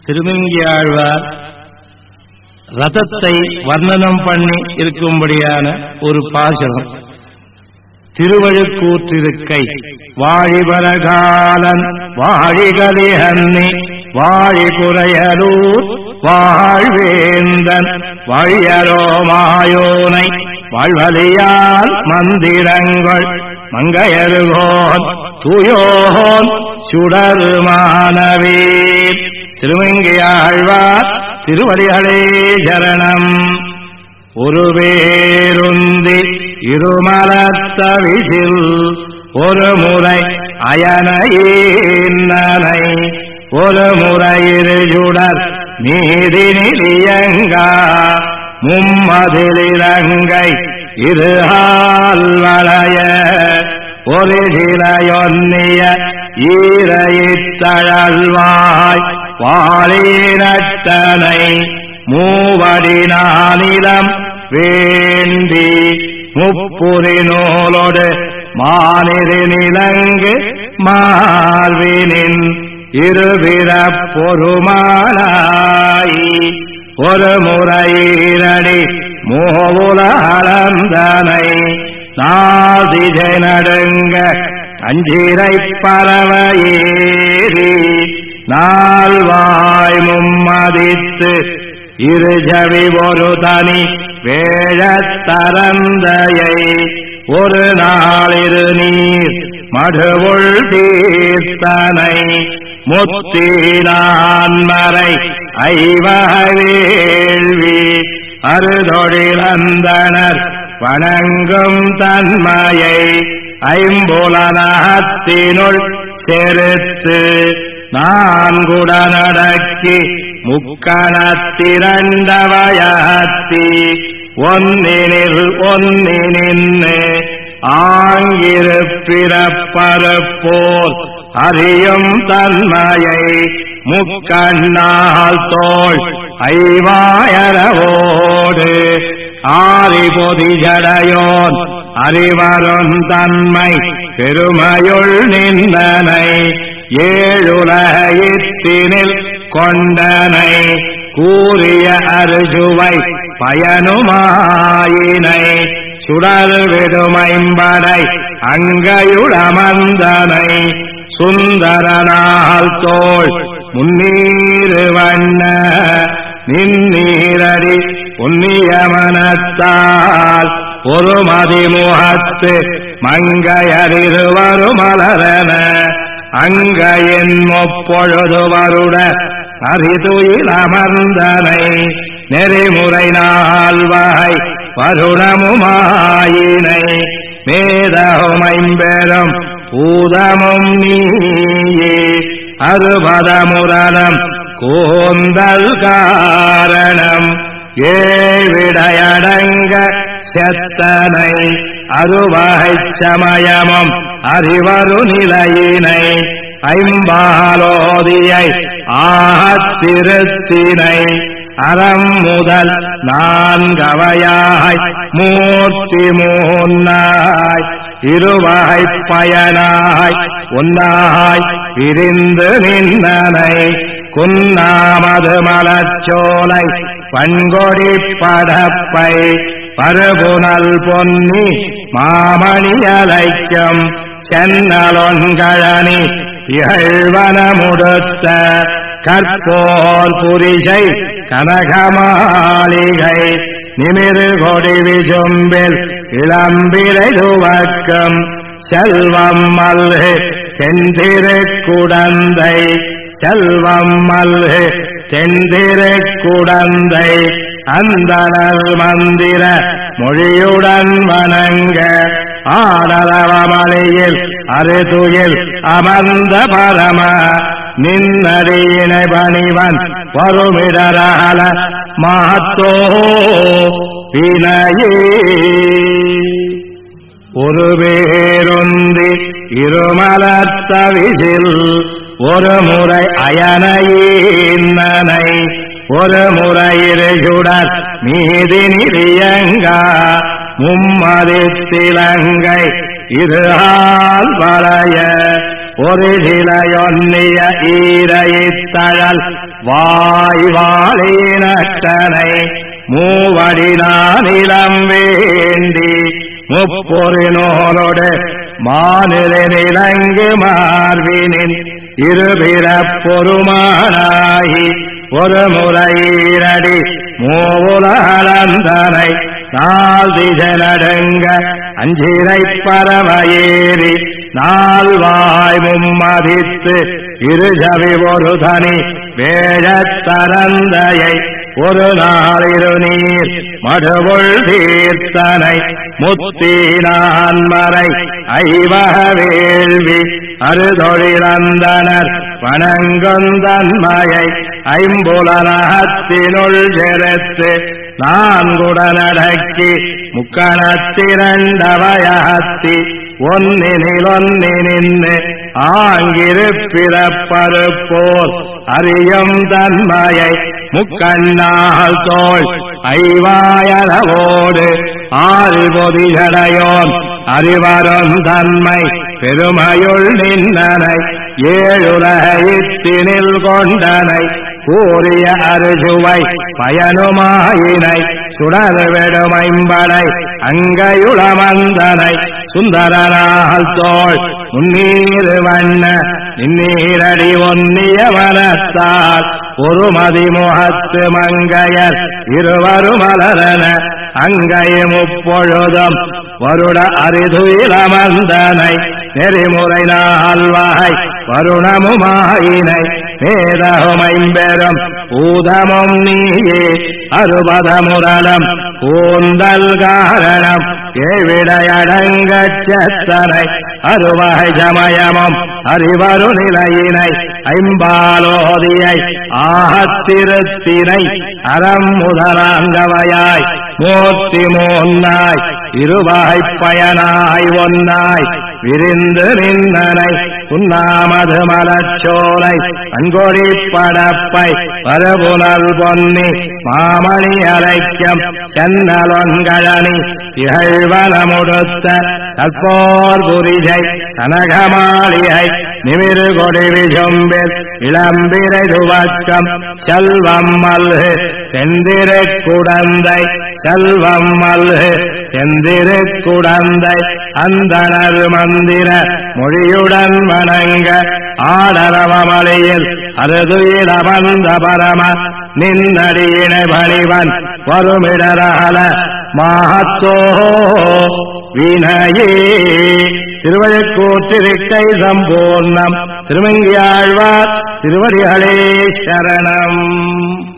திருமங்கியாழ்வார் ரதத்தை வர்ணனம் பண்ணி இருக்கும்படியான ஒரு பாசனம். திருவழுக்கூற்றிருக்கை வாழிபரகாலன் வாழிகலிஹன்னி வாழி குறையலூர் வாழ்வேந்தன் வழியரோ மாயோனை வாழ்வலியால் மந்திரங்கள் மங்கையருகோன் தூயோன் சுடருமானவே. திருமங்கியாழ்வார் திருவடிகளே சரணம். ஒரு வேருந்தி இருமலத்தவிசில் ஒரு முறை அயனையின்னனை ஒரு முறையிரு சுடர் நீதினிலியங்கா மும்மதிலிலங்கை இருஹால் வளைய ஒரு சிலையொன்னிய ஈரையித்தழல்வாய் வாழினட்டனை மூவடி நானிலம் வேண்டி முப்புரி நூலோடு மானிரு நிலங்கு மார்பினின் இருபிறப் பொருமானாய் ஒரு முறையீரடி மூவுலகலந்தனை நாதிஜை நடுங்க அஞ்சிரை பரவ ஏறி நால்வாய் மும்மதித்து இருஜவி ஒரு தனி வேழத்தரந்தையை ஒரு நாளிரு நீர் மடுவுள் தீர்த்தனை முத்தினான்மறை ஐவவேள்வி அருதொழிலந்தனர் வணங்கும் தன்மையை ஐம்புலனகத்தினுள் செருத்து நான்குடனடக்கி முக்கணத்திரண்டவயத்தி ஒன்னினில் ஒன்னினின்னு ஆங்கிரு பிறப்பருப்போல் அறியும் தன்மையை முக்கண்ணால் தோள் ஐவாயரவோடு ஆரிபொதி ஜடையோன் அறிவரும் தன்மை பெருமையுள் நின்றனை ஏழுலகித்தினில் கொண்டனை கூறிய அருஜுவை பயனுமாயினை சுடர் விடுமைம்படை அங்கையுளமந்தனை சுந்தரனால் தோள் முன்னீரு வண்ண நின்னீரடி புண்ணியமனத்தால் ஒரு மதிமுகத்து மங்கையறிருவருமலரன அங்கையின் முப்பொழுது வருட அறிதுயில் அமர்ந்தனை நெறிமுறை நால்வகை வருணமுமாயினை மேதமுமைம்பெறும் பூதமும் நீயே அறுபதமுரணம் கூந்தல் காரணம் ஏவிடையடங்க செத்தனை அறுவகைச் சமயமும் அறிவரு நிலையினை ஐம்பாலோதியை ஆத்திருத்தினை அறம் முதல் நான்கவையாய் மூர்த்தி மூன்னாய் இருவகைப் பயனாய் ஒன்னாய் பிரிந்து நின்றனை குன்னாமது மலச்சோலை பண்கொடி படப்பை பருபுனல் பொன்னி மாமணியலைக்கும் சென்னலொன்கழனி திகழ்வனமுடுத்த கற்போர் புரிசை கனகமாளிகை நிமிரு கொடி விசும்பில் இளம்பிரை துவக்கம் செல்வம் மல்கு தென்திருக்குடந்தை செல்வம் மல்கு தென்திருக்குடந்தை அந்தணர் மந்திர மொழியுடன் வணங்க ஆடலவமலையில் அருதுயில் அமர்ந்த பரம நின்னடியினை பணிவன் வருமிடரகல மாத்தோ வினையே. ஒரு வேருந்தி இருமலத்தவிசில் ஒரு முறை அயனையின்னனை ஒரு முறையிரு சுடர் மீதினிலியங்கா மும்மதித்திலங்கை இருஹால் வளைய ஒரு சிலையொன்னிய ஈரையித்தழல் வாய்வாளினட்டனை மூவடினானிலம் வேண்டி முப்பொறினோரோடு மாநிலங்கு மார்பினின் இருபிறப் பொறுமானாகி ஒரு முறையீரடி மூவுலகலந்தனை நாள் திசைநடுங்க அஞ்சிரை பறவையேறி நால்வாய் மும்மதித்து இருஜவி ஒரு தனி வேழத்தரந்தையை ஒரு நாளிரு நீர் மடுவுள் தீர்த்தனை முத்தீனான்மறை ஐவக வேள்வி அறுதொழிலந்தனர் வணங்குந்தன்மையை ஐம்புலனகத்தினுள் செலுத்து நான்குடனடக்கி முக்கணத்திரண்டவயகத்தி ஒன்னினிலொன்னி நின்று ஆங்கிருப்பிறப்பருப்போர் அறியும் தன்மையை முக்கண்ணால் தோள் ஐவாயளவோடு ஆறுபொதிகடையோன் அறிவரும் தன்மை பெருமையுள் நின்றனை ஏழுலகித்தினில் கொண்டனை கூறிய அருசுவை பயனுமாயினை சுடர்வெடுமைம்படை அங்கையுளமந்தனை சுந்தரனால் தோள் முன்னீர் வண்ண நின்னீரடி ஒன்னிய மனத்தால் ஒரு மதிமுகத்து மங்கையர் இருவருமலரன அங்கை முப்பொழுதும் வருட அரிதுயிலமந்தனை நெறிமுறை நால்வாய் வருணமுமாயினை வேதமுமைம்பெறும் ஊதமும் நீயே அறுபதமுரளம் கூந்தல் காரணம் ஏவிடையடங்கச் செத்தனை அறுவகை சமயமும் அறிவரு நிலையினை ஐம்பாலோதியை ஆகத்திருத்தினை அறம் முதலாங்கவையாய் மூர்த்தி மூன்னாய் இருவாய்ப் பயனாய் ஒன்னாய் விரிந்து நின்றனை உண்ணாமது மலச்சோலை அங்கொழி படப்பை பரபுனல் பொன்னி மாமணி அலைக்கம் சென்னலொன்கழனி இகழ்வனமுடுத்த கற்போர் புரிஜை கனகமாளிகை நிமிரு கொடி விசும்பில் இளம்பிரை துவக்கம் செல்வம் மல்கு தெந்திரு குடந்தை செல்வம் மல்கு தெந்திரு குடந்தை அந்தனர் மந்திர மொழியுடன் வணங்க ஆடரவமலையில் அருதுயில் அமர்ந்த பரம நின்னடியினை பணிவன் வருமிடரகல மாத்தோ வினையே. திருவழுக்கூற்றிருக்கை சம்பூர்ணம். திருமங்கியாழ்வார் திருவடிகளே சரணம்.